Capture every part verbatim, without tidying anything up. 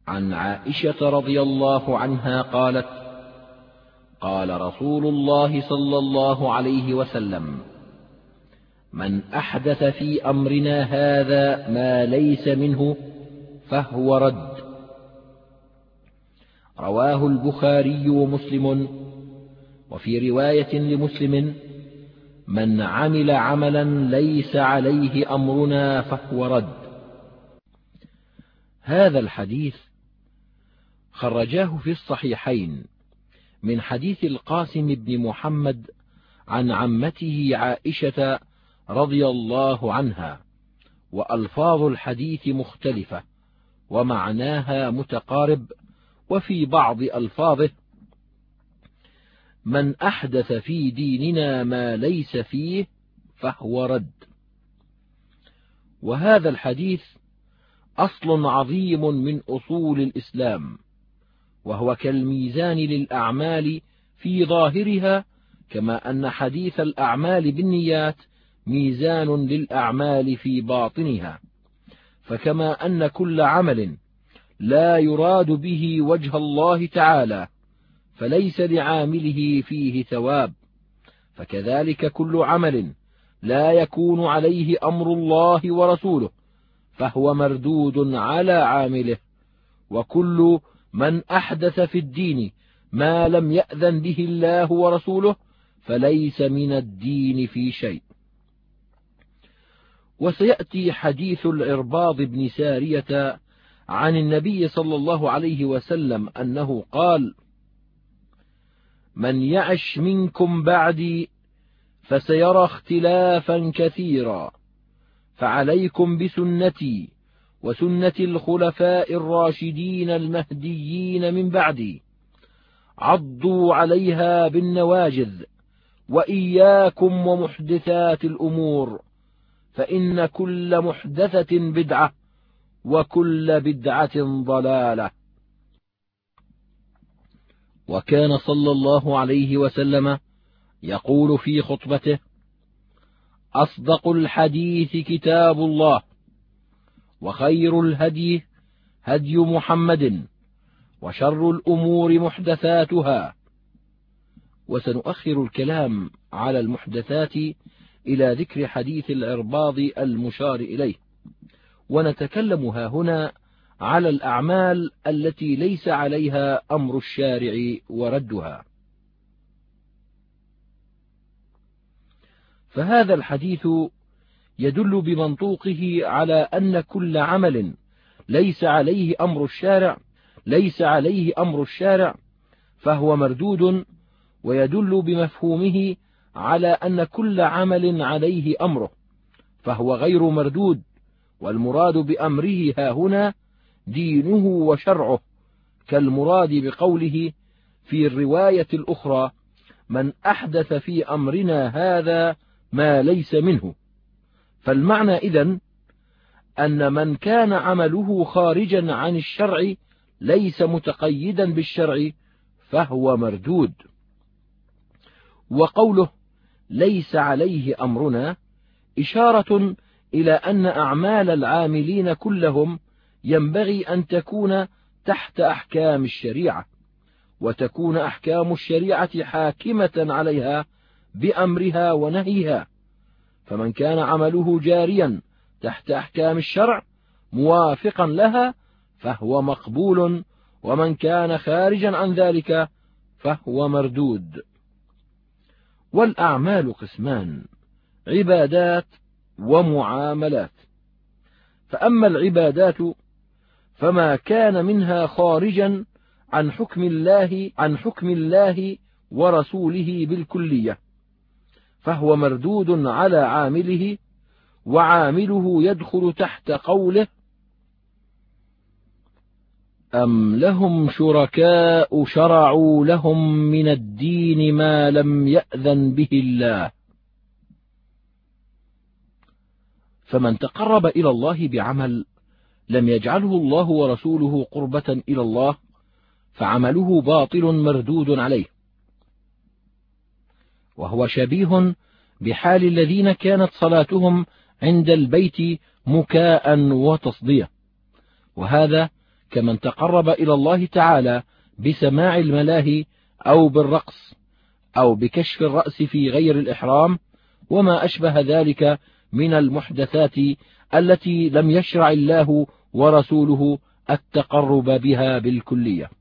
عن عائشة رضي الله عنها قالت: قال رسول الله صلى الله عليه وسلم: من أحدث في أمرنا هذا ما ليس منه فهو رد. رواه البخاري ومسلم. وفي رواية لمسلم: من عمل عملا ليس عليه أمرنا فهو رد. هذا الحديث خرجاه في الصحيحين من حديث القاسم بن محمد عن عمته عائشة رضي الله عنها، وألفاظ الحديث مختلفة ومعناها متقارب. وفي بعض ألفاظه: من أحدث في ديننا ما ليس فيه فهو رد. وهذا الحديث أصل عظيم من أصول الإسلام، وهو كالميزان للأعمال في ظاهرها، كما أن حديث الأعمال بالنيات ميزان للأعمال في باطنها. فكما أن كل عمل لا يراد به وجه الله تعالى فليس لعامله فيه ثواب، فكذلك كل عمل لا يكون عليه أمر الله ورسوله فهو مردود على عامله. وكل من أحدث في الدين ما لم يأذن به الله ورسوله فليس من الدين في شيء. وسيأتي حديث العرباض بن سارية عن النبي صلى الله عليه وسلم أنه قال: من يعش منكم بعدي فسيرى اختلافا كثيرا، فعليكم بسنتي وسنة الخلفاء الراشدين المهديين من بعدي، عضوا عليها بالنواجذ، وإياكم ومحدثات الأمور، فإن كل محدثة بدعة وكل بدعة ضلالة. وكان صلى الله عليه وسلم يقول في خطبته: أصدق الحديث كتاب الله، وخير الهدي هدي محمد، وشر الأمور محدثاتها. وسنؤخر الكلام على المحدثات إلى ذكر حديث العرباض المشار إليه، ونتكلم هاهنا على الأعمال التي ليس عليها أمر الشارع وردها. فهذا الحديث يدل بمنطوقه على أن كل عمل ليس عليه أمر الشارع ليس عليه أمر الشارع فهو مردود، ويدل بمفهومه على أن كل عمل عليه أمره فهو غير مردود. والمراد بأمره هاهنا دينه وشرعه، كالمراد بقوله في الرواية الأخرى: من أحدث في أمرنا هذا ما ليس منه. فالمعنى إذن أن من كان عمله خارجا عن الشرع ليس متقيدا بالشرع فهو مردود. وقوله ليس عليه أمرنا إشارة إلى أن أعمال العاملين كلهم ينبغي أن تكون تحت أحكام الشريعة، وتكون أحكام الشريعة حاكمة عليها بأمرها ونهيها. فمن كان عمله جاريا تحت أحكام الشرع موافقا لها فهو مقبول، ومن كان خارجا عن ذلك فهو مردود. والأعمال قسمان: عبادات ومعاملات. فأما العبادات فما كان منها خارجا عن حكم الله عن حكم الله ورسوله بالكلية فهو مردود على عامله، وعامله يدخل تحت قوله: أم لهم شركاء شرعوا لهم من الدين ما لم يأذن به الله. فمن تقرب إلى الله بعمل لم يجعله الله ورسوله قربة إلى الله فعمله باطل مردود عليه، وهو شبيه بحال الذين كانت صلاتهم عند البيت مكاء وتصدية، وهذا كمن تقرب إلى الله تعالى بسماع الملاهي أو بالرقص أو بكشف الرأس في غير الإحرام وما أشبه ذلك من المحدثات التي لم يشرع الله ورسوله التقرب بها بالكلية.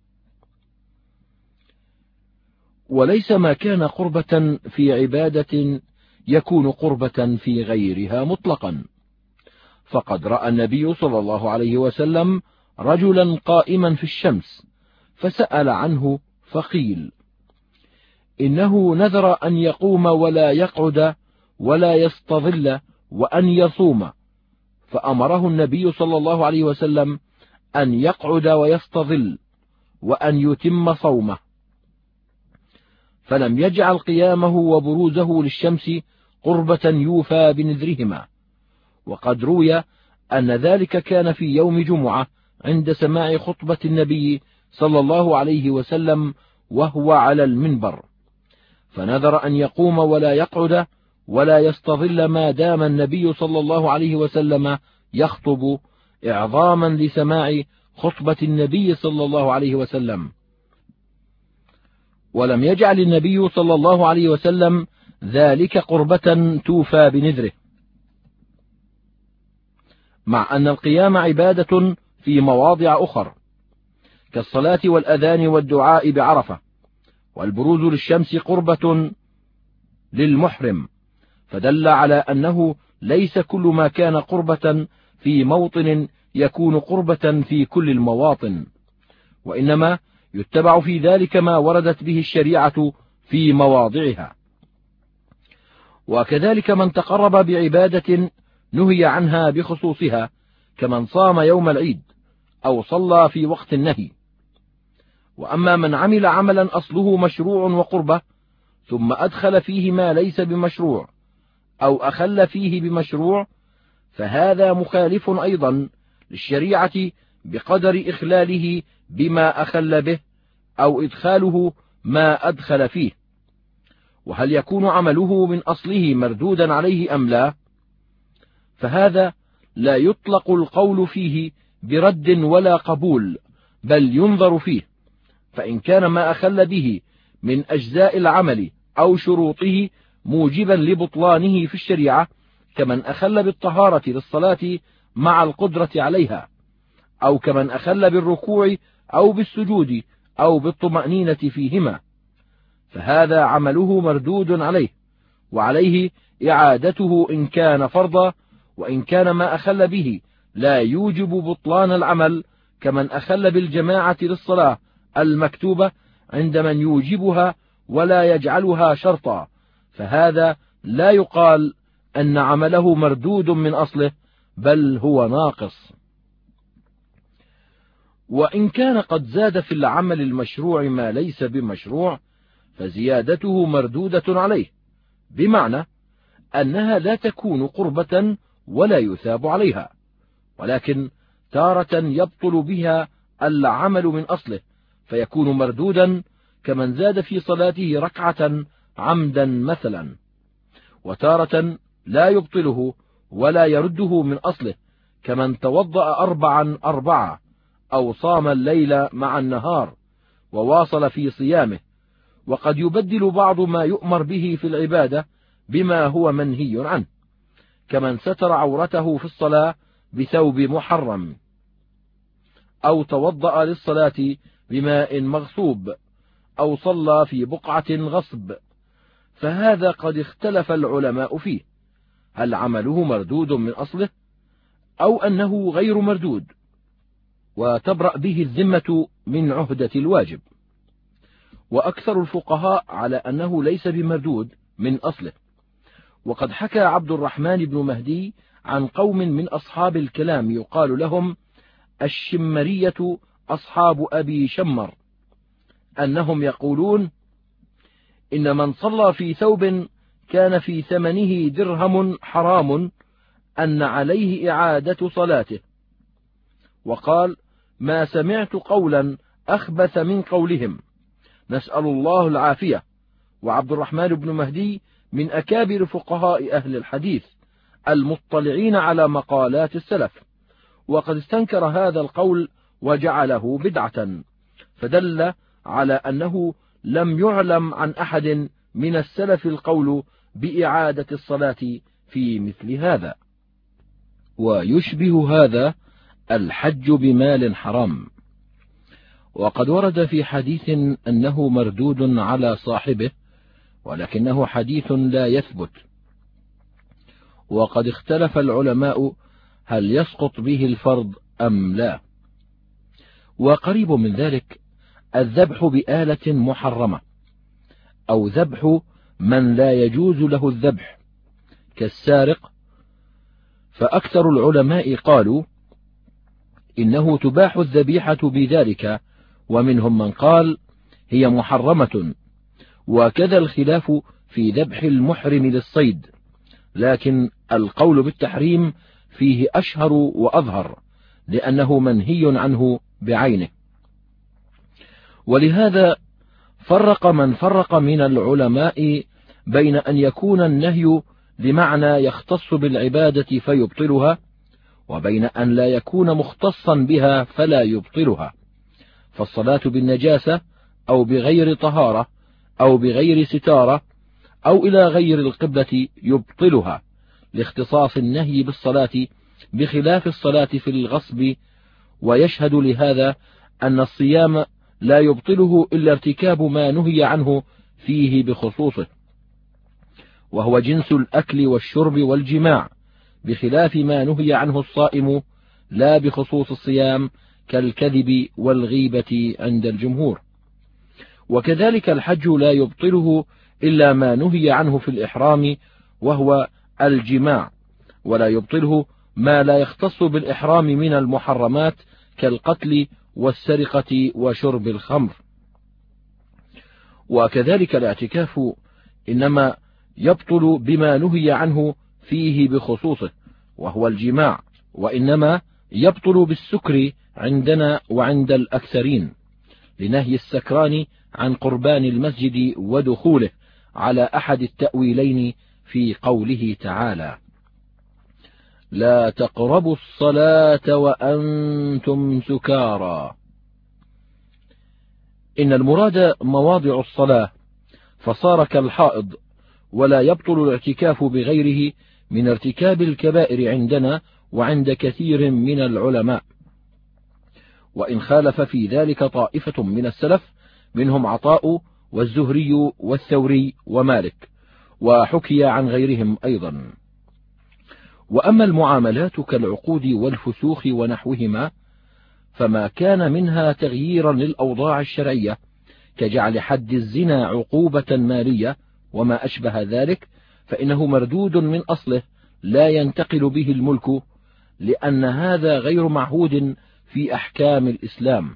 وليس ما كان قربة في عبادة يكون قربة في غيرها مطلقا، فقد رأى النبي صلى الله عليه وسلم رجلا قائما في الشمس فسأل عنه فقيل إنه نذر أن يقوم ولا يقعد ولا يستظل وأن يصوم، فأمره النبي صلى الله عليه وسلم أن يقعد ويستظل وأن يتم صومه، فلم يجعل قيامه وبروزه للشمس قربة يوفى بنذرهما. وقد روي أن ذلك كان في يوم جمعة عند سماع خطبة النبي صلى الله عليه وسلم وهو على المنبر، فنذر أن يقوم ولا يقعد ولا يستظل ما دام النبي صلى الله عليه وسلم يخطب إعظاما لسماع خطبة النبي صلى الله عليه وسلم. ولم يجعل النبي صلى الله عليه وسلم ذلك قربة توفى بنذره، مع أن القيام عبادة في مواضع أخر كالصلاة والأذان والدعاء بعرفة، والبروز للشمس قربة للمحرم، فدل على أنه ليس كل ما كان قربة في موطن يكون قربة في كل المواطن، وإنما يتبع في ذلك ما وردت به الشريعة في مواضعها. وكذلك من تقرب بعبادة نهي عنها بخصوصها كمن صام يوم العيد أو صلى في وقت النهي. وأما من عمل عملا أصله مشروع وقربة ثم أدخل فيه ما ليس بمشروع أو أخل فيه بمشروع فهذا مخالف أيضا للشريعة بقدر إخلاله بما أخل به أو إدخاله ما أدخل فيه. وهل يكون عمله من أصله مردودا عليه أم لا؟ فهذا لا يطلق القول فيه برد ولا قبول، بل ينظر فيه، فإن كان ما أخل به من أجزاء العمل أو شروطه موجبا لبطلانه في الشريعة كمن أخل بالطهارة للصلاة مع القدرة عليها، أو كمن أخل بالركوع أو بالسجود أو بالطمأنينة فيهما، فهذا عمله مردود عليه، وعليه إعادته إن كان فرضا. وإن كان ما أخل به لا يوجب بطلان العمل كمن أخل بالجماعة للصلاة المكتوبة عند من يوجبها ولا يجعلها شرطا، فهذا لا يقال أن عمله مردود من أصله، بل هو ناقص. وإن كان قد زاد في العمل المشروع ما ليس بمشروع فزيادته مردودة عليه، بمعنى أنها لا تكون قربة ولا يثاب عليها، ولكن تارة يبطل بها العمل من أصله فيكون مردودا كمن زاد في صلاته ركعة عمدا مثلا، وتارة لا يبطله ولا يرده من أصله كمن توضأ أربعا أربعة أو صام الليل مع النهار وواصل في صيامه. وقد يبدل بعض ما يؤمر به في العبادة بما هو منهي عنه، كمن ستر عورته في الصلاة بثوب محرم، أو توضأ للصلاة بماء مغصوب، أو صلى في بقعة غصب، فهذا قد اختلف العلماء فيه هل عمله مردود من أصله أو أنه غير مردود، وتبرأ به الذمة من عهدة الواجب. وأكثر الفقهاء على أنه ليس بمردود من أصله. وقد حكى عبد الرحمن بن مهدي عن قوم من أصحاب الكلام يقال لهم الشمرية أصحاب أبي شمر أنهم يقولون إن من صلى في ثوب كان في ثمنه درهم حرام أن عليه إعادة صلاته. وقال ما سمعت قولا أخبث من قولهم، نسأل الله العافية. وعبد الرحمن بن مهدي من أكابر فقهاء أهل الحديث المطلعين على مقالات السلف، وقد استنكر هذا القول وجعله بدعة، فدل على أنه لم يعلم عن أحد من السلف القول بإعادة الصلاة في مثل هذا. ويشبه هذا الحج بمال حرام، وقد ورد في حديث أنه مردود على صاحبه، ولكنه حديث لا يثبت، وقد اختلف العلماء هل يسقط به الفرض أم لا. وقريب من ذلك الذبح بآلة محرمة، أو ذبح من لا يجوز له الذبح كالسارق، فأكثر العلماء قالوا إنه تباح الذبيحة بذلك، ومنهم من قال هي محرمة، وكذا الخلاف في ذبح المحرم للصيد، لكن القول بالتحريم فيه أشهر وأظهر، لأنه منهي عنه بعينه. ولهذا فرق من فرق من العلماء بين أن يكون النهي لمعنى يختص بالعبادة فيبطلها، وبين أن لا يكون مختصا بها فلا يبطلها. فالصلاة بالنجاسة أو بغير طهارة أو بغير ستارة أو إلى غير القبلة يبطلها، لاختصاص النهي بالصلاة بخلاف الصلاة في الغصب. ويشهد لهذا أن الصيام لا يبطله إلا ارتكاب ما نهي عنه فيه بخصوصه، وهو جنس الأكل والشرب والجماع، بخلاف ما نهي عنه الصائم لا بخصوص الصيام كالكذب والغيبة عند الجمهور. وكذلك الحج لا يبطله إلا ما نهي عنه في الإحرام، وهو الجماع، ولا يبطله ما لا يختص بالإحرام من المحرمات كالقتل والسرقة وشرب الخمر. وكذلك الاعتكاف إنما يبطل بما نهي عنه فيه بخصوصه، وهو الجماع، وإنما يبطل بالسكر عندنا وعند الأكثرين، لنهي السكران عن قربان المسجد ودخوله، على أحد التأويلين في قوله تعالى: لا تقربوا الصلاة وأنتم سكارى. إن المراد مواضع الصلاة، فصار كالحائض، ولا يبطل الاعتكاف بغيره من ارتكاب الكبائر عندنا وعند كثير من العلماء. وإن خالف في ذلك طائفة من السلف، منهم عطاء والزهري والثوري ومالك، وحكي عن غيرهم أيضا. وأما المعاملات كالعقود والفسوخ ونحوهما، فما كان منها تغييرا للأوضاع الشرعية، كجعل حد الزنا عقوبة مالية وما أشبه ذلك، فإنه مردود من أصله، لا ينتقل به الملك، لأن هذا غير معهود في أحكام الإسلام.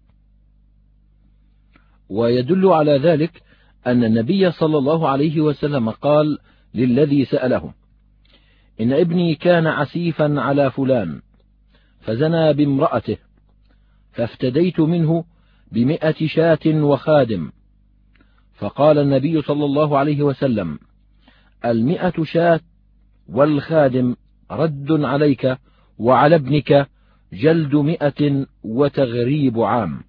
ويدل على ذلك أن النبي صلى الله عليه وسلم قال للذي سأله: إن ابني كان عسيفا على فلان فزنى بامرأته، فافتديت منه بمئة شاة وخادم. فقال النبي صلى الله عليه وسلم: المئة شاة والخادم رد عليك، وعلى ابنك جلد مئة وتغريب عام.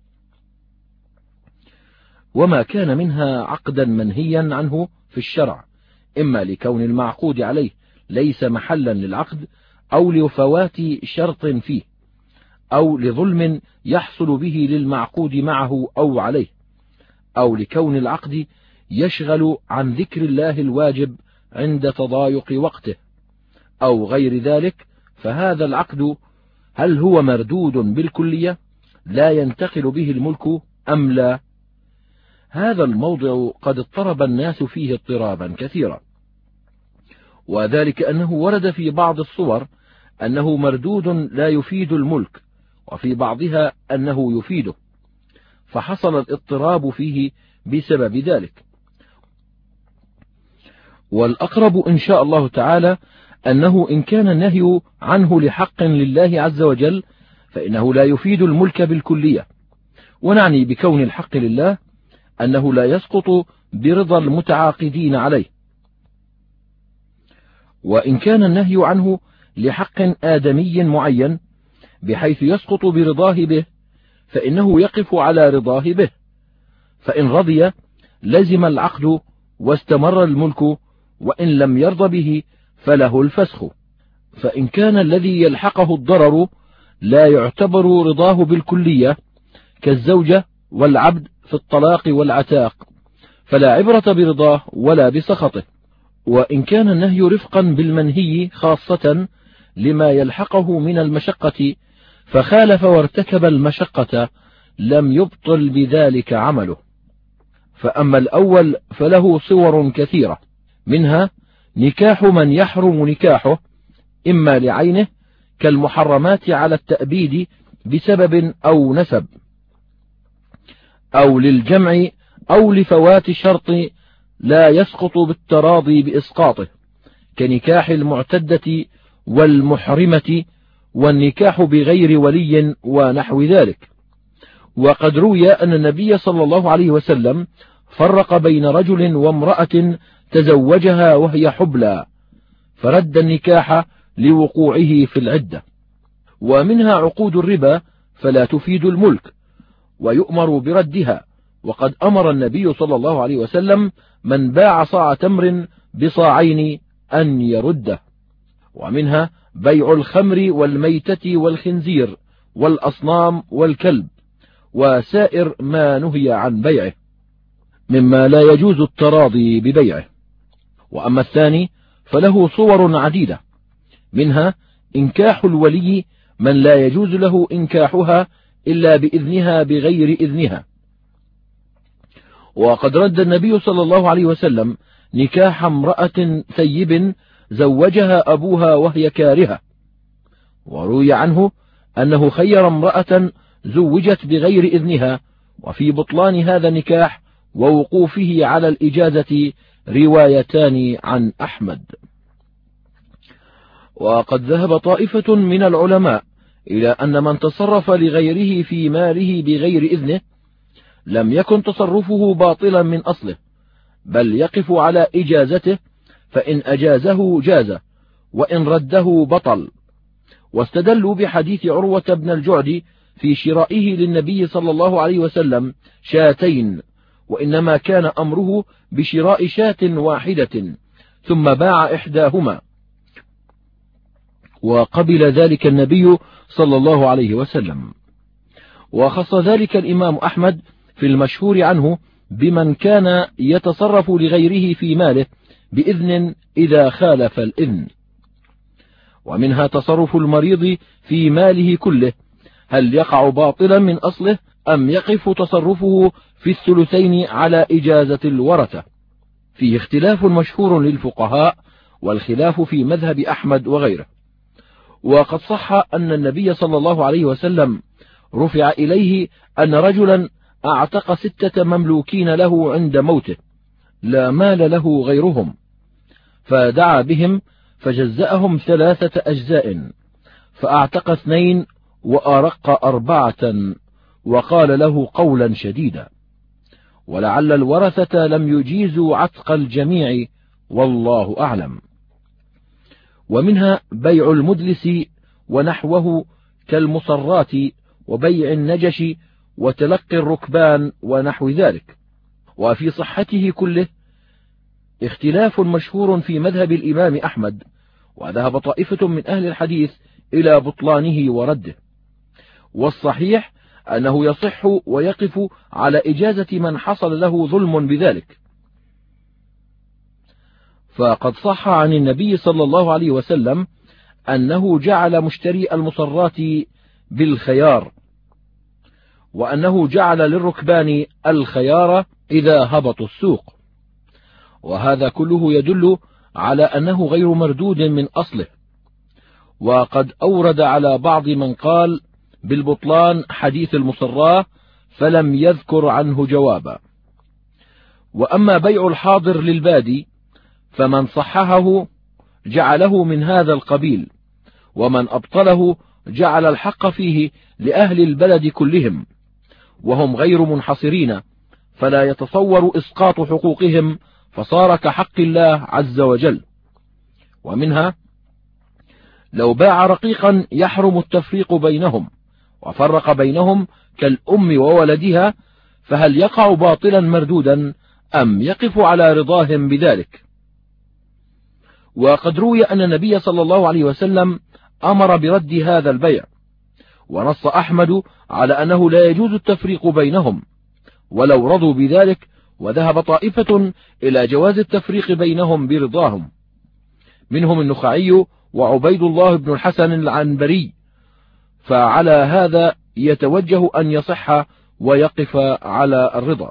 وما كان منها عقدا منهيا عنه في الشرع، إما لكون المعقود عليه ليس محلا للعقد، أو لفوات شرط فيه، أو لظلم يحصل به للمعقود معه أو عليه، أو لكون العقد يشغل عن ذكر الله الواجب عند تضايق وقته، أو غير ذلك، فهذا العقد هل هو مردود بالكلية لا ينتقل به الملك أم لا؟ هذا الموضع قد اضطرب الناس فيه اضطرابا كثيرا، وذلك أنه ورد في بعض الصور أنه مردود لا يفيد الملك، وفي بعضها أنه يفيده، فحصل الاضطراب فيه بسبب ذلك. والأقرب إن شاء الله تعالى أنه إن كان النهي عنه لحق لله عز وجل، فإنه لا يفيد الملك بالكلية، ونعني بكون الحق لله أنه لا يسقط برضا المتعاقدين عليه. وإن كان النهي عنه لحق آدمي معين، بحيث يسقط برضاه به، فإنه يقف على رضاه به، فإن رضي لزم العقد واستمر الملك، وإن لم يرض به فله الفسخ. فإن كان الذي يلحقه الضرر لا يعتبر رضاه بالكلية كالزوجة والعبد في الطلاق والعتاق، فلا عبرة برضاه ولا بسخطه. وإن كان النهي رفقا بالمنهي خاصة لما يلحقه من المشقة فخالف وارتكب المشقة لم يبطل بذلك عمله. فأما الأول فله صور كثيرة، منها نكاح من يحرم نكاحه إما لعينه كالمحرمات على التأبيد بسبب أو نسب، أو للجمع، أو لفوات شرط لا يسقط بالتراضي بإسقاطه كنكاح المعتدة والمحرمة والنكاح بغير ولي ونحو ذلك. وقد روي أن النبي صلى الله عليه وسلم فرق بين رجل وامرأة تزوجها وهي حبلى فرد النكاح لوقوعه في العدة. ومنها عقود الربا فلا تفيد الملك ويؤمر بردها، وقد أمر النبي صلى الله عليه وسلم من باع صاع تمر بصاعين أن يرده. ومنها بيع الخمر والميتة والخنزير والأصنام والكلب وسائر ما نهي عن بيعه مما لا يجوز التراضي ببيعه. وأما الثاني فله صور عديدة، منها إنكاح الولي من لا يجوز له إنكاحها إلا بإذنها بغير إذنها. وقد رد النبي صلى الله عليه وسلم نكاح امرأة ثيب زوجها أبوها وهي كارهة، وروي عنه أنه خير امرأة زوجت بغير إذنها، وفي بطلان هذا النكاح ووقوفه على الإجازة روايتان عن أحمد. وقد ذهب طائفة من العلماء إلى أن من تصرف لغيره في ماله بغير إذنه لم يكن تصرفه باطلا من أصله، بل يقف على إجازته، فإن أجازه جاز وإن رده بطل. واستدلوا بحديث عروة بن الجعد في شرائه للنبي صلى الله عليه وسلم شاتين، وإنما كان أمره بشراء شاة واحدة ثم باع إحداهما، وقبل ذلك النبي صلى الله عليه وسلم. وخص ذلك الإمام أحمد في المشهور عنه بمن كان يتصرف لغيره في ماله بإذن إذا خالف الإذن. ومنها تصرف المريض في ماله كله، هل يقع باطلا من أصله أم يقف تصرفه في الثلثين على إجازة الورثة. فيه اختلاف مشهور للفقهاء، والخلاف في مذهب أحمد وغيره. وقد صح أن النبي صلى الله عليه وسلم رفع إليه أن رجلا أعتق ستة مملوكين له عند موته لا مال له غيرهم، فدعا بهم فجزأهم ثلاثة أجزاء، فأعتق اثنين وأرق أربعة، وقال له قولا شديدا، ولعل الورثة لم يجيزوا عتق الجميع والله أعلم. ومنها بيع المدلس ونحوه كالمصرات وبيع النجش وتلقي الركبان ونحو ذلك. وفي صحته كله اختلاف مشهور في مذهب الإمام أحمد، وذهب طائفة من أهل الحديث إلى بطلانه ورده. والصحيح أنه يصح ويقف على إجازة من حصل له ظلم بذلك. فقد صح عن النبي صلى الله عليه وسلم أنه جعل مشتري المصرات بالخيار، وأنه جعل للركبان الخيار إذا هبطوا السوق، وهذا كله يدل على أنه غير مردود من أصله. وقد أورد على بعض من قال بالبطلان حديث المصراه فلم يذكر عنه جوابا. وأما بيع الحاضر للبادي فمن صححه جعله من هذا القبيل، ومن أبطله جعل الحق فيه لأهل البلد كلهم، وهم غير منحصرين، فلا يتصور إسقاط حقوقهم، فصار كحق الله عز وجل. ومنها لو باع رقيقا يحرم التفريق بينهم وفرق بينهم كالأم وولدها، فهل يقع باطلا مردودا أم يقف على رضاهم بذلك؟ وقد روي أن النبي صلى الله عليه وسلم أمر برد هذا البيع، ونص أحمد على أنه لا يجوز التفريق بينهم ولو رضوا بذلك، وذهب طائفة إلى جواز التفريق بينهم برضاهم، منهم النخعي وعبيد الله بن الحسن العنبري، فعلى هذا يتوجه أن يصح ويقف على الرضا.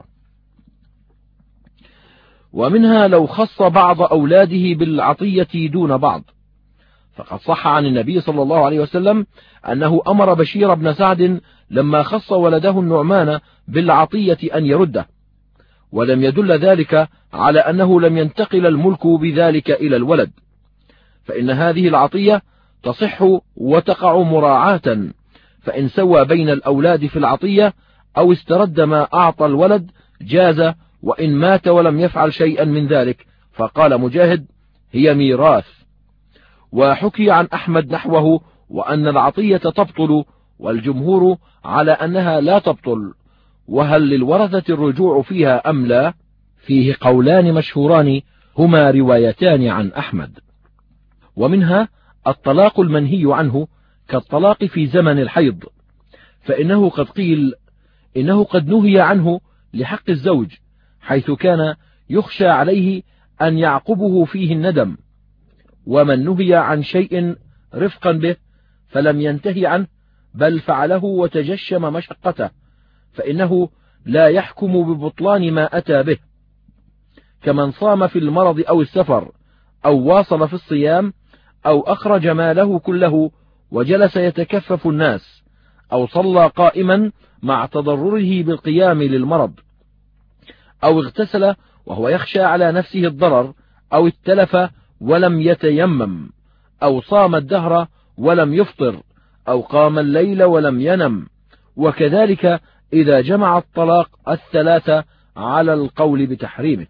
ومنها لو خص بعض أولاده بالعطية دون بعض، فقد صح عن النبي صلى الله عليه وسلم أنه أمر بشير بن سعد لما خص ولده النعمان بالعطية أن يرده، ولم يدل ذلك على أنه لم ينتقل الملك بذلك إلى الولد، فإن هذه العطية تصح وتقع مراعاة، فإن سوى بين الأولاد في العطية أو استرد ما أعطى الولد جاز، وإن مات ولم يفعل شيئا من ذلك فقال مجاهد هي ميراث. وحكي عن أحمد نحوه، وأن العطية تبطل، والجمهور على أنها لا تبطل. وهل للورثة الرجوع فيها أم لا؟ فيه قولان مشهوران هما روايتان عن أحمد. ومنها الطلاق المنهي عنه كالطلاق في زمن الحيض، فإنه قد قيل إنه قد نهي عنه لحق الزوج، حيث كان يخشى عليه أن يعقبه فيه الندم، ومن نهي عن شيء رفقا به فلم ينتهي عنه بل فعله وتجشم مشقته، فإنه لا يحكم ببطلان ما أتى به، كمن صام في المرض أو السفر أو واصل في الصيام أو أخرج ماله كله وجلس يتكفف الناس، أو صلى قائما مع تضرره بالقيام للمرض، أو اغتسل وهو يخشى على نفسه الضرر، أو اتلف ولم يتيمم، أو صام الدهر ولم يفطر، أو قام الليل ولم ينم، وكذلك إذا جمع الطلاق الثلاثة على القول بتحريمه.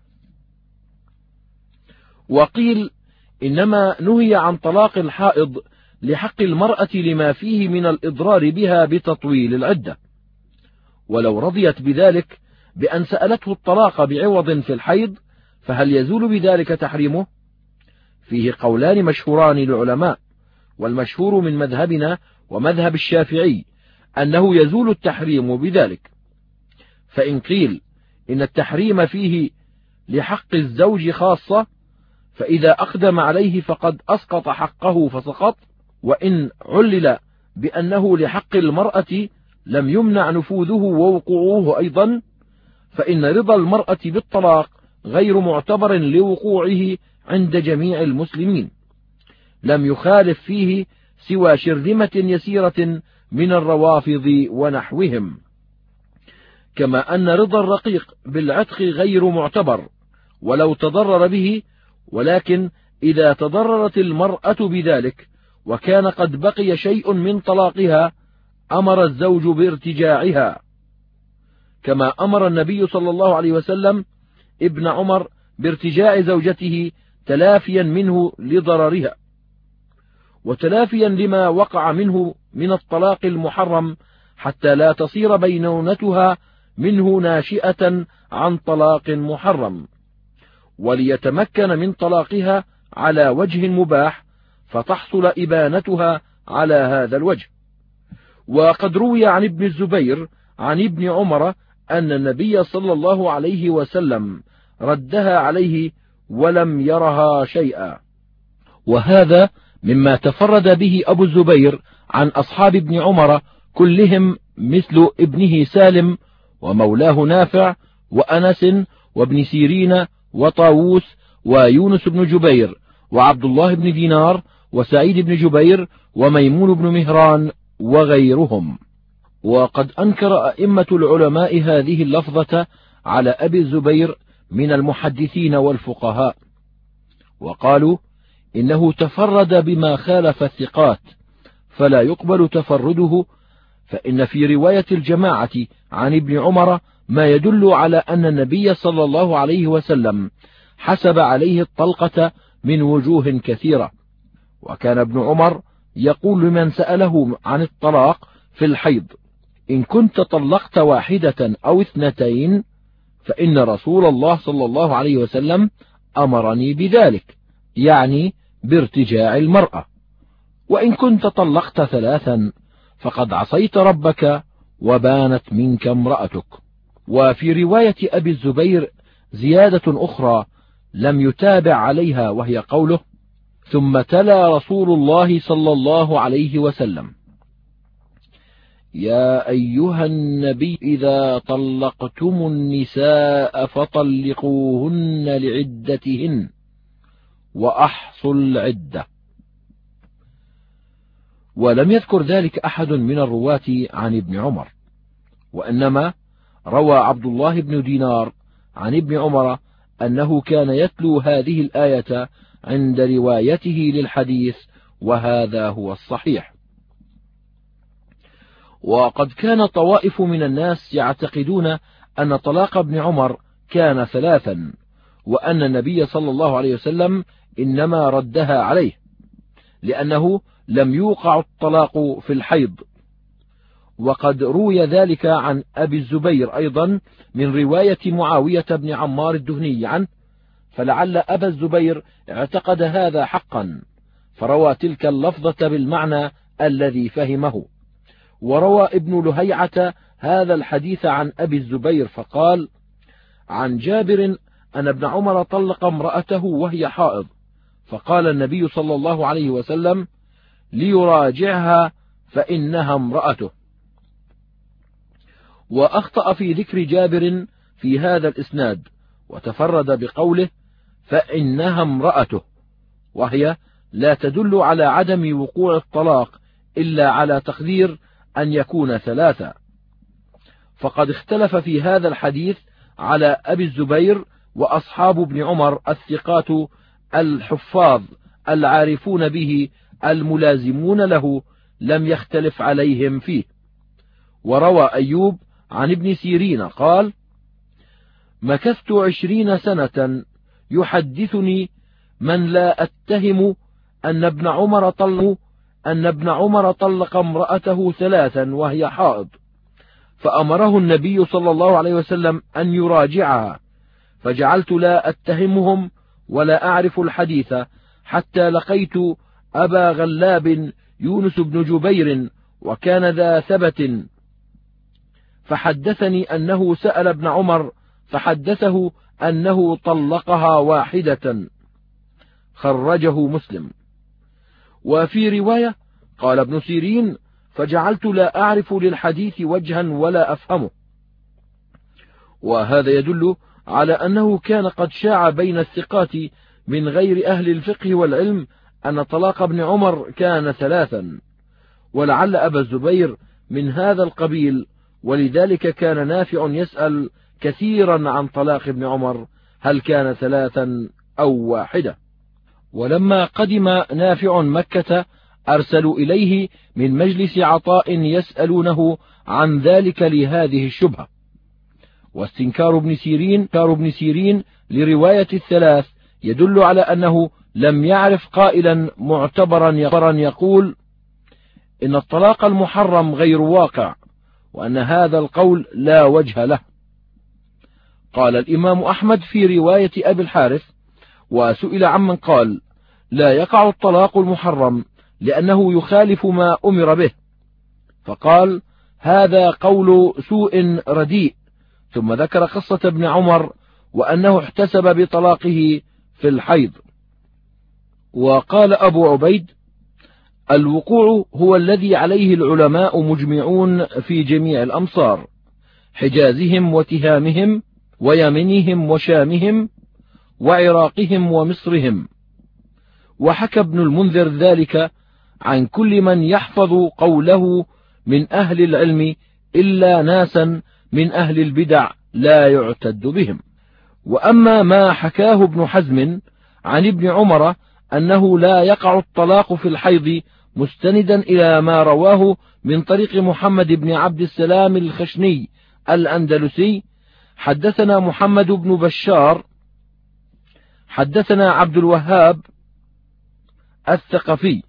وقيل إنما نهي عن طلاق الحائض لحق المرأة لما فيه من الإضرار بها بتطويل العدة، ولو رضيت بذلك بأن سألته الطلاق بعوض في الحيض فهل يزول بذلك تحريمه؟ فيه قولان مشهوران للعلماء، والمشهور من مذهبنا ومذهب الشافعي أنه يزول التحريم بذلك. فإن قيل إن التحريم فيه لحق الزوج خاصة، فإذا أقدم عليه فقد أسقط حقه فسقط، وإن علل بأنه لحق المرأة لم يمنع نفوذه ووقوعه أيضا، فإن رضا المرأة بالطلاق غير معتبر لوقوعه عند جميع المسلمين، لم يخالف فيه سوى شرذمة يسيرة من الروافض ونحوهم، كما أن رضا الرقيق بالعتق غير معتبر ولو تضرر به، ولكن إذا تضررت المرأة بذلك وكان قد بقي شيء من طلاقها أمر الزوج بارتجاعها، كما أمر النبي صلى الله عليه وسلم ابن عمر بارتجاع زوجته تلافيا منه لضررها، وتلافيا لما وقع منه من الطلاق المحرم، حتى لا تصير بينونتها منه ناشئة عن طلاق محرم، وليتمكن من طلاقها على وجه مباح فتحصل إبانتها على هذا الوجه. وقد روي عن ابن الزبير عن ابن عمر أن النبي صلى الله عليه وسلم ردها عليه ولم يرها شيئا، وهذا مما تفرد به أبو الزبير عن أصحاب ابن عمر كلهم، مثل ابنه سالم ومولاه نافع وأنس وابن سيرين وطاووس ويونس بن جبير وعبد الله بن دينار وسعيد بن جبير وميمون بن مهران وغيرهم. وقد أنكر أئمة العلماء هذه اللفظة على أبي الزبير من المحدثين والفقهاء، وقالوا إنه تفرد بما خالف الثقات فلا يقبل تفرده، فإن في رواية الجماعة عن ابن عمر ما يدل على أن النبي صلى الله عليه وسلم حسب عليه الطلقة من وجوه كثيرة، وكان ابن عمر يقول لمن سأله عن الطلاق في الحيض: إن كنت طلقت واحدة أو اثنتين فإن رسول الله صلى الله عليه وسلم أمرني بذلك، يعني بارتجاع المرأة. وإن كنت طلقت ثلاثا فقد عصيت ربك وبانت منك امرأتك. وفي رواية أبي الزبير زيادة أخرى لم يتابع عليها، وهي قوله: ثم تلا رسول الله صلى الله عليه وسلم: يا أيها النبي إذا طلقتم النساء فطلقوهن لعدتهن وأحصوا العدة. ولم يذكر ذلك أحد من الرواة عن ابن عمر، وإنما روى عبد الله بن دينار عن ابن عمر أنه كان يتلو هذه الآية عند روايته للحديث، وهذا هو الصحيح. وقد كان طوائف من الناس يعتقدون أن طلاق ابن عمر كان ثلاثا، وأن النبي صلى الله عليه وسلم إنما ردها عليه لأنه لم يوقع الطلاق في الحيض. وقد روي ذلك عن أبي الزبير أيضا من رواية معاوية بن عمار الدهني عنه، فلعل أبا الزبير اعتقد هذا حقا فروى تلك اللفظة بالمعنى الذي فهمه. وروى ابن لهيعة هذا الحديث عن أبي الزبير فقال: عن جابر أن ابن عمر طلق امرأته وهي حائض، فقال النبي صلى الله عليه وسلم: ليراجعها فإنها امرأته. وأخطأ في ذكر جابر في هذا الإسناد، وتفرد بقوله: فإنها امرأته، وهي لا تدل على عدم وقوع الطلاق إلا على تقدير أن يكون ثلاثة. فقد اختلف في هذا الحديث على أبي الزبير وأصحاب ابن عمر الثقات الحفاظ العارفون به الملازمون له لم يختلف عليهم فيه. وروى أيوب عن ابن سيرين قال: مكثت عشرين سنة يحدثني من لا أتهم أن ابن عمر طلق أن ابن عمر طلق امرأته ثلاثا وهي حائض، فأمره النبي صلى الله عليه وسلم أن يراجعها، فجعلت لا أتهمهم ولا أعرف الحديث حتى لقيت أبا غلاب يونس بن جبير وكان ذا ثبت، فحدثني أنه سأل ابن عمر فحدثه أنه طلقها واحدة، خرجه مسلم. وفي رواية قال ابن سيرين: فجعلت لا أعرف للحديث وجها ولا أفهمه. وهذا يدل على أنه كان قد شاع بين الثقات من غير أهل الفقه والعلم أن طلاق ابن عمر كان ثلاثا، ولعل أبا الزبير من هذا القبيل، ولذلك كان نافع يسأل كثيرا عن طلاق ابن عمر هل كان ثلاثا أو واحدة. ولما قدم نافع مكة أرسلوا إليه من مجلس عطاء يسألونه عن ذلك لهذه الشبهة. واستنكار ابن سيرين كار ابن سيرين لرواية الثلاث يدل على أنه لم يعرف قائلا معتبرا يقول إن الطلاق المحرم غير واقع، وأن هذا القول لا وجه له. قال الإمام أحمد في رواية أبي الحارث: وسئل عمن قال لا يقع الطلاق المحرم لأنه يخالف ما أمر به، فقال: هذا قول سوء رديء. ثم ذكر قصة ابن عمر وأنه احتسب بطلاقه في الحيض. وقال أبو عبيد: الوقوع هو الذي عليه العلماء مجمعون في جميع الأمصار، حجازهم وتهامهم ويمنهم وشامهم وعراقهم ومصرهم. وحكى ابن المنذر ذلك عن كل من يحفظ قوله من أهل العلم إلا ناسا من أهل البدع لا يعتد بهم. وأما ما حكاه ابن حزم عن ابن عمر أنه لا يقع الطلاق في الحيض مستندا إلى ما رواه من طريق محمد بن عبد السلام الخشني الأندلسي: حدثنا محمد بن بشار حدثنا عبد الوهاب الثقفي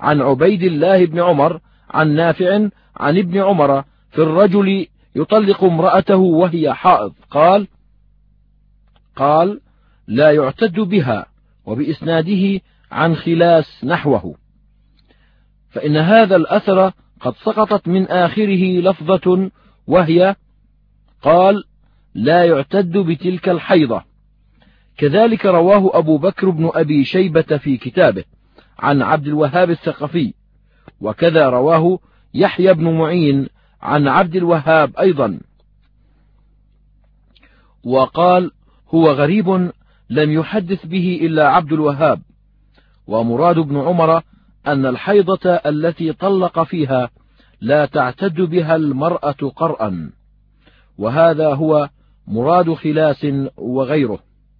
عن عبيد الله بن عمر عن نافع عن ابن عمر في الرجل يطلق امرأته وهي حائض قال قال لا يعتد بها، وبإسناده عن خلاس نحوه. فإن هذا الأثر قد سقطت من آخره لفظة وهي قال لا يعتد بتلك الحيضة. كذلك رواه أبو بكر بن أبي شيبة في كتابه عن عبد الوهاب الثقفي، وكذا رواه يحيى بن معين عن عبد الوهاب أيضا، وقال هو غريب لم يحدث به إلا عبد الوهاب. ومراد ابن عمر أن الحيضة التي طلق فيها لا تعتد بها المرأة قرءا، وهذا هو مراد خلاس وغيره.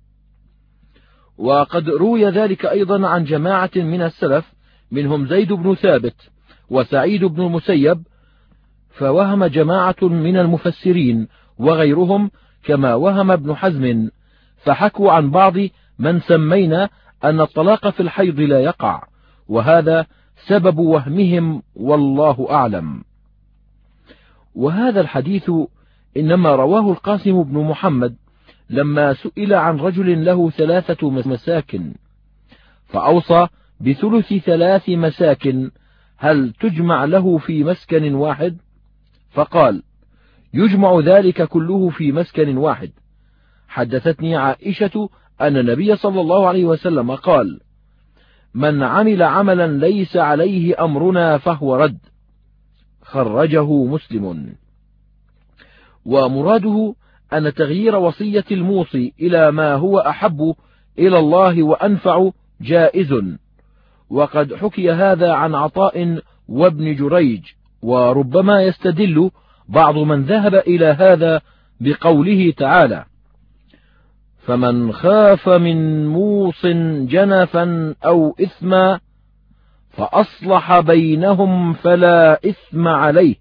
وقد روي ذلك أيضا عن جماعة من السلف منهم زيد بن ثابت وسعيد بن المسيب، فوهم جماعة من المفسرين وغيرهم كما وهم ابن حزم، فحكوا عن بعض من سمينا أن الطلاق في الحيض لا يقع، وهذا سبب وهمهم والله أعلم. وهذا الحديث إنما رواه القاسم بن محمد لما سئل عن رجل له ثلاثة مساكن فأوصى بثلث ثلاث مساكن، هل تجمع له في مسكن واحد؟ فقال يجمع ذلك كله في مسكن واحد. حدثتني عائشة أن النبي صلى الله عليه وسلم قال من عمل عملا ليس عليه أمرنا فهو رد، خرجه مسلم. ومراده أن تغيير وصية الموصي إلى ما هو أحب إلى الله وأنفع جائز، وقد حكي هذا عن عطاء وابن جريج، وربما يستدل بعض من ذهب إلى هذا بقوله تعالى فمن خاف من موص جنفا أو إثما فأصلح بينهم فلا إثم عليه،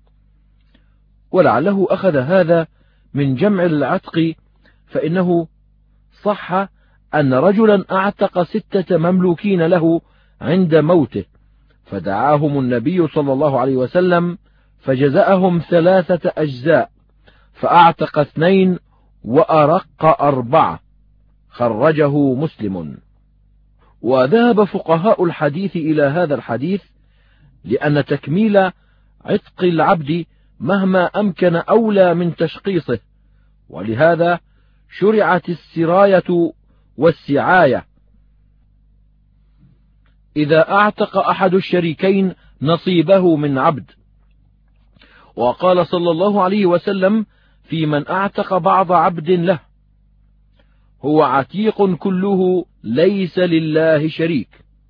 ولعله أخذ هذا من جمع العتق، فإنه صح أن رجلا أعتق ستة مملوكين له عند موته، فدعاهم النبي صلى الله عليه وسلم فجزأهم ثلاثة أجزاء، فأعتق اثنين وأرق أربعة، خرجه مسلم. وذهب فقهاء الحديث إلى هذا الحديث لأن تكميل عتق العبد مهما أمكن أولى من تشقيصه، ولهذا شرعت السراية والسعاية إذا أعتق أحد الشريكين نصيبه من عبد. وقال صلى الله عليه وسلم في من أعتق بعض عبد له هو عتيق كله ليس لله شريك.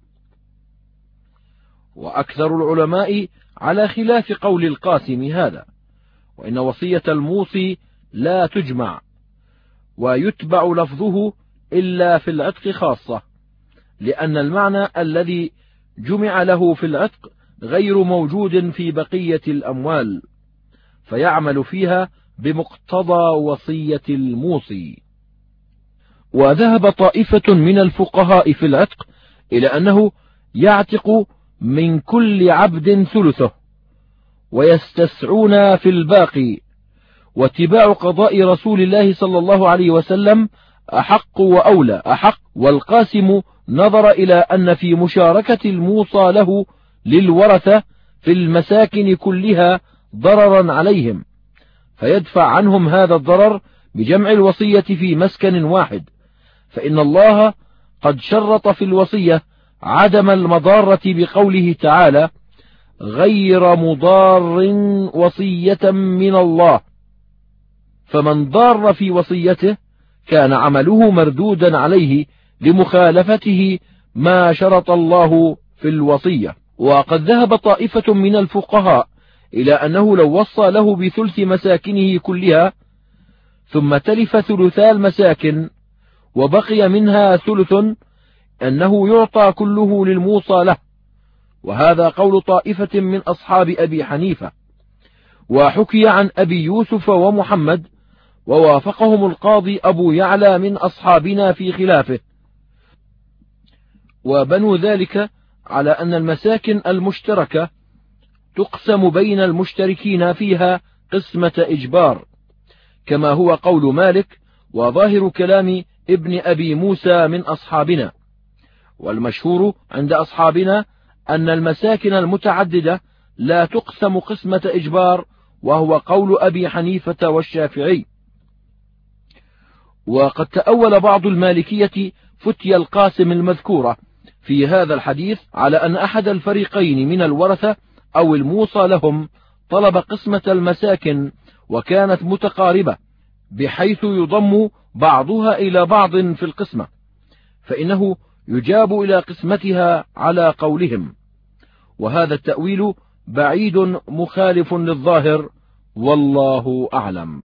وأكثر العلماء على خلاف قول القاسم هذا، وإن وصية الموصي لا تجمع، ويتبع لفظه إلا في العتق خاصة، لأن المعنى الذي جمع له في العتق غير موجود في بقية الأموال، فيعمل فيها بمقتضى وصية الموصي. وذهب طائفة من الفقهاء في العتق إلى أنه يعتق من كل عبد ثلثه ويستسعون في الباقي، واتباع قضاء رسول الله صلى الله عليه وسلم أحق وأولى أحق. والقاسم نظر إلى أن في مشاركة الموصى له للورثة في المساكن كلها ضررا عليهم، فيدفع عنهم هذا الضرر بجمع الوصية في مسكن واحد، فإن الله قد شرط في الوصية عدم المضارة بقوله تعالى غير مضار وصية من الله، فمن ضار في وصيته كان عمله مردودا عليه لمخالفته ما شرط الله في الوصية. وقد ذهب طائفة من الفقهاء إلى أنه لو وصى له بثلث مساكنه كلها ثم تلف ثلثا المساكن وبقي منها ثلث أنه يعطى كله للموصى له، وهذا قول طائفة من أصحاب أبي حنيفة. وحكي عن أبي يوسف ومحمد، ووافقهم القاضي أبو يعلى من أصحابنا في خلافه. وبنو ذلك على أن المساكن المشتركة تقسم بين المشتركين فيها قسمة إجبار، كما هو قول مالك وظاهر كلام ابن أبي موسى من أصحابنا. والمشهور عند أصحابنا أن المساكن المتعددة لا تقسم قسمة إجبار، وهو قول أبي حنيفة والشافعي. وقد تأول بعض المالكية فتي القاسم المذكورة في هذا الحديث على أن أحد الفريقين من الورثة أو الموصى لهم طلب قسمة المساكن وكانت متقاربة بحيث يضم بعضها إلى بعض في القسمة، فإنه يجاب إلى قسمتها على قولهم، وهذا التأويل بعيد مخالف للظاهر، والله أعلم.